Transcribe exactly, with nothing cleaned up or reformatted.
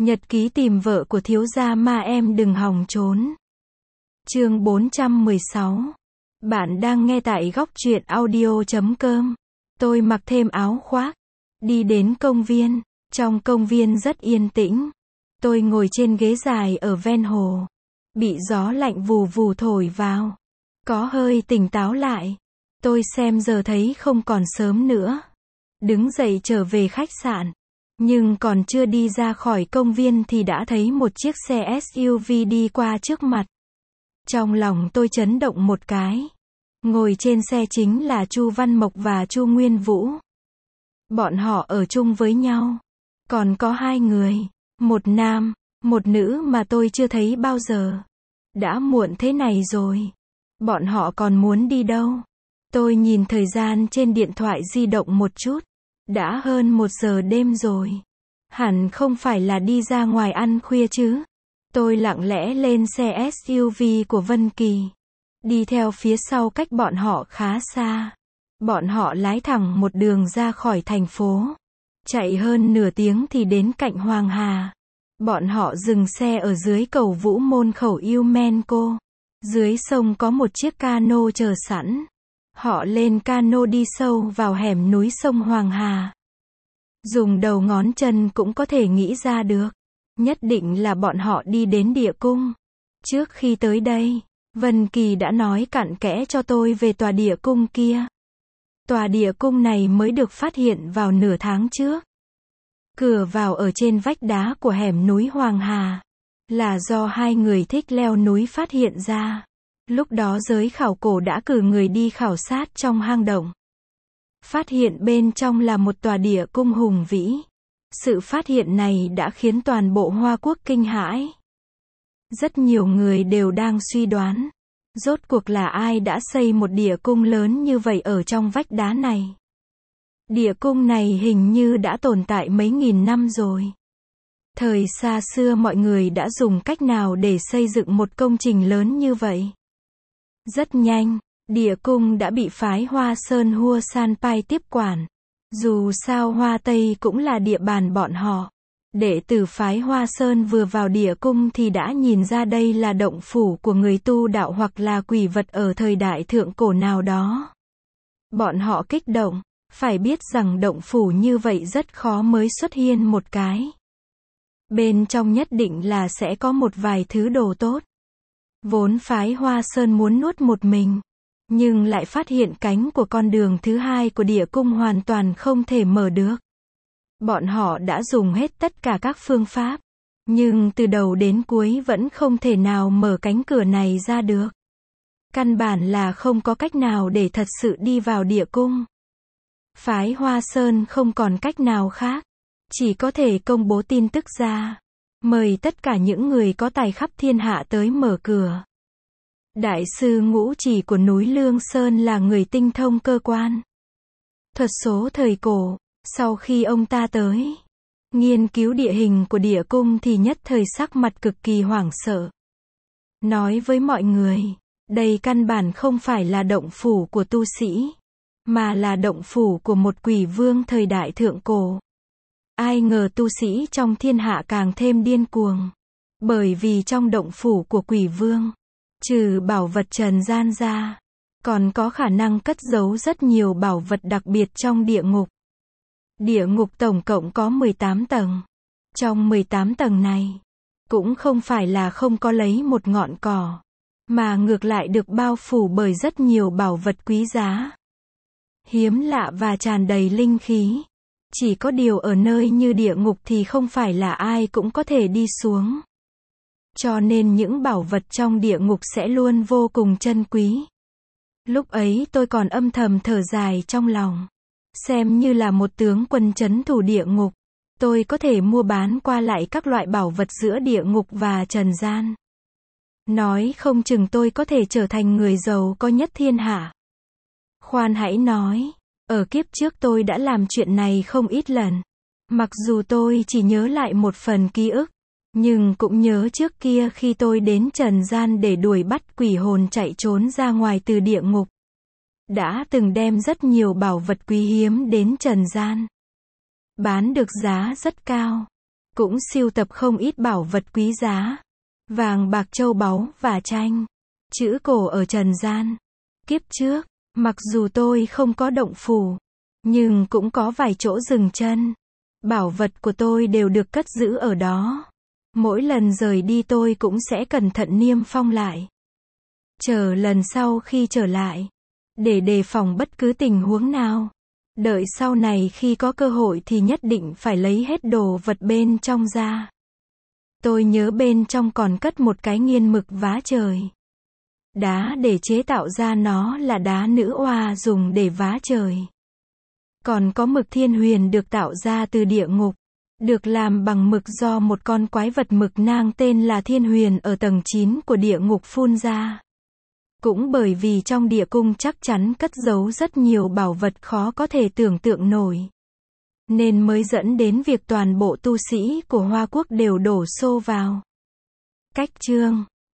Nhật ký tìm vợ của thiếu gia ma em đừng hòng trốn. Chương bốn trăm mười sáu. Bạn đang nghe tại góc truyện audio chấm com. Tôi mặc thêm áo khoác, đi đến công viên. Trong công viên rất yên tĩnh. Tôi ngồi trên ghế dài ở ven hồ, bị gió lạnh vù vù thổi vào, có hơi tỉnh táo lại. Tôi xem giờ thấy không còn sớm nữa, đứng dậy trở về khách sạn. Nhưng còn chưa đi ra khỏi công viên thì đã thấy một chiếc xe ét u vê đi qua trước mặt. Trong lòng tôi chấn động một cái. Ngồi trên xe chính là Chu Văn Mộc và Chu Nguyên Vũ. Bọn họ ở chung với nhau. Còn có hai người, một nam, một nữ mà tôi chưa thấy bao giờ. Đã muộn thế này rồi, bọn họ còn muốn đi đâu? Tôi nhìn thời gian trên điện thoại di động một chút. Đã hơn một giờ đêm rồi. Hẳn không phải là đi ra ngoài ăn khuya chứ. Tôi lặng lẽ lên xe ét u vê của Vân Kỳ, đi theo phía sau cách bọn họ khá xa. Bọn họ lái thẳng một đường ra khỏi thành phố. Chạy hơn nửa tiếng thì đến cạnh Hoàng Hà. Bọn họ dừng xe ở dưới cầu Vũ Môn khẩu Umenco. Dưới sông có một chiếc cano chờ sẵn. Họ lên cano đi sâu vào hẻm núi sông Hoàng Hà. Dùng đầu ngón chân cũng có thể nghĩ ra được. Nhất định là bọn họ đi đến địa cung. Trước khi tới đây, Vân Kỳ đã nói cặn kẽ cho tôi về tòa địa cung kia. Tòa địa cung này mới được phát hiện vào nửa tháng trước. Cửa vào ở trên vách đá của hẻm núi Hoàng Hà. Là do hai người thích leo núi phát hiện ra. Lúc đó giới khảo cổ đã cử người đi khảo sát trong hang động. Phát hiện bên trong là một tòa địa cung hùng vĩ. Sự phát hiện này đã khiến toàn bộ Hoa Quốc kinh hãi. Rất nhiều người đều đang suy đoán, rốt cuộc là ai đã xây một địa cung lớn như vậy ở trong vách đá này. Địa cung này hình như đã tồn tại mấy nghìn năm rồi. Thời xa xưa mọi người đã dùng cách nào để xây dựng một công trình lớn như vậy? Rất nhanh, địa cung đã bị phái Hoa Sơn Hua San Pai tiếp quản. Dù sao Hoa Tây cũng là địa bàn bọn họ. Đệ tử phái Hoa Sơn vừa vào địa cung thì đã nhìn ra đây là động phủ của người tu đạo hoặc là quỷ vật ở thời đại thượng cổ nào đó. Bọn họ kích động, phải biết rằng động phủ như vậy rất khó mới xuất hiện một cái. Bên trong nhất định là sẽ có một vài thứ đồ tốt. Vốn phái Hoa Sơn muốn nuốt một mình, nhưng lại phát hiện cánh của con đường thứ hai của địa cung hoàn toàn không thể mở được. Bọn họ đã dùng hết tất cả các phương pháp, nhưng từ đầu đến cuối vẫn không thể nào mở cánh cửa này ra được. Căn bản là không có cách nào để thật sự đi vào địa cung. Phái Hoa Sơn không còn cách nào khác, chỉ có thể công bố tin tức ra, mời tất cả những người có tài khắp thiên hạ tới mở cửa. Đại sư Ngũ Chỉ của núi Lương Sơn là người tinh thông cơ quan thuật số thời cổ. Sau khi ông ta tới nghiên cứu địa hình của địa cung thì nhất thời sắc mặt cực kỳ hoảng sợ. Nói với mọi người, đây căn bản không phải là động phủ của tu sĩ, mà là động phủ của một quỷ vương thời đại thượng cổ. Ai ngờ tu sĩ trong thiên hạ càng thêm điên cuồng. Bởi vì trong động phủ của quỷ vương, trừ bảo vật trần gian ra, còn có khả năng cất giấu rất nhiều bảo vật đặc biệt trong địa ngục. Địa ngục tổng cộng có mười tám tầng. Trong mười tám tầng này, cũng không phải là không có lấy một ngọn cỏ, mà ngược lại được bao phủ bởi rất nhiều bảo vật quý giá, hiếm lạ và tràn đầy linh khí. Chỉ có điều ở nơi như địa ngục thì không phải là ai cũng có thể đi xuống. Cho nên những bảo vật trong địa ngục sẽ luôn vô cùng chân quý. Lúc ấy tôi còn âm thầm thở dài trong lòng. Xem như là một tướng quân trấn thủ địa ngục, tôi có thể mua bán qua lại các loại bảo vật giữa địa ngục và trần gian. Nói không chừng tôi có thể trở thành người giàu có nhất thiên hạ. Khoan hãy nói, ở kiếp trước tôi đã làm chuyện này không ít lần. Mặc dù tôi chỉ nhớ lại một phần ký ức, nhưng cũng nhớ trước kia khi tôi đến trần gian để đuổi bắt quỷ hồn chạy trốn ra ngoài từ địa ngục, đã từng đem rất nhiều bảo vật quý hiếm đến trần gian. Bán được giá rất cao. Cũng sưu tập không ít bảo vật quý giá. Vàng bạc châu báu và tranh. Chữ cổ ở trần gian. Kiếp trước, mặc dù tôi không có động phủ, nhưng cũng có vài chỗ dừng chân. Bảo vật của tôi đều được cất giữ ở đó. Mỗi lần rời đi tôi cũng sẽ cẩn thận niêm phong lại. Chờ lần sau khi trở lại, để đề phòng bất cứ tình huống nào. Đợi sau này khi có cơ hội thì nhất định phải lấy hết đồ vật bên trong ra. Tôi nhớ bên trong còn cất một cái nghiên mực vá trời. Đá để chế tạo ra nó là đá nữ oa dùng để vá trời. Còn có mực thiên huyền được tạo ra từ địa ngục. Được làm bằng mực do một con quái vật mực nang tên là thiên huyền ở tầng chín của địa ngục phun ra. Cũng bởi vì trong địa cung chắc chắn cất giấu rất nhiều bảo vật khó có thể tưởng tượng nổi. Nên mới dẫn đến việc toàn bộ tu sĩ của Hoa Quốc đều đổ xô vào. Cách chương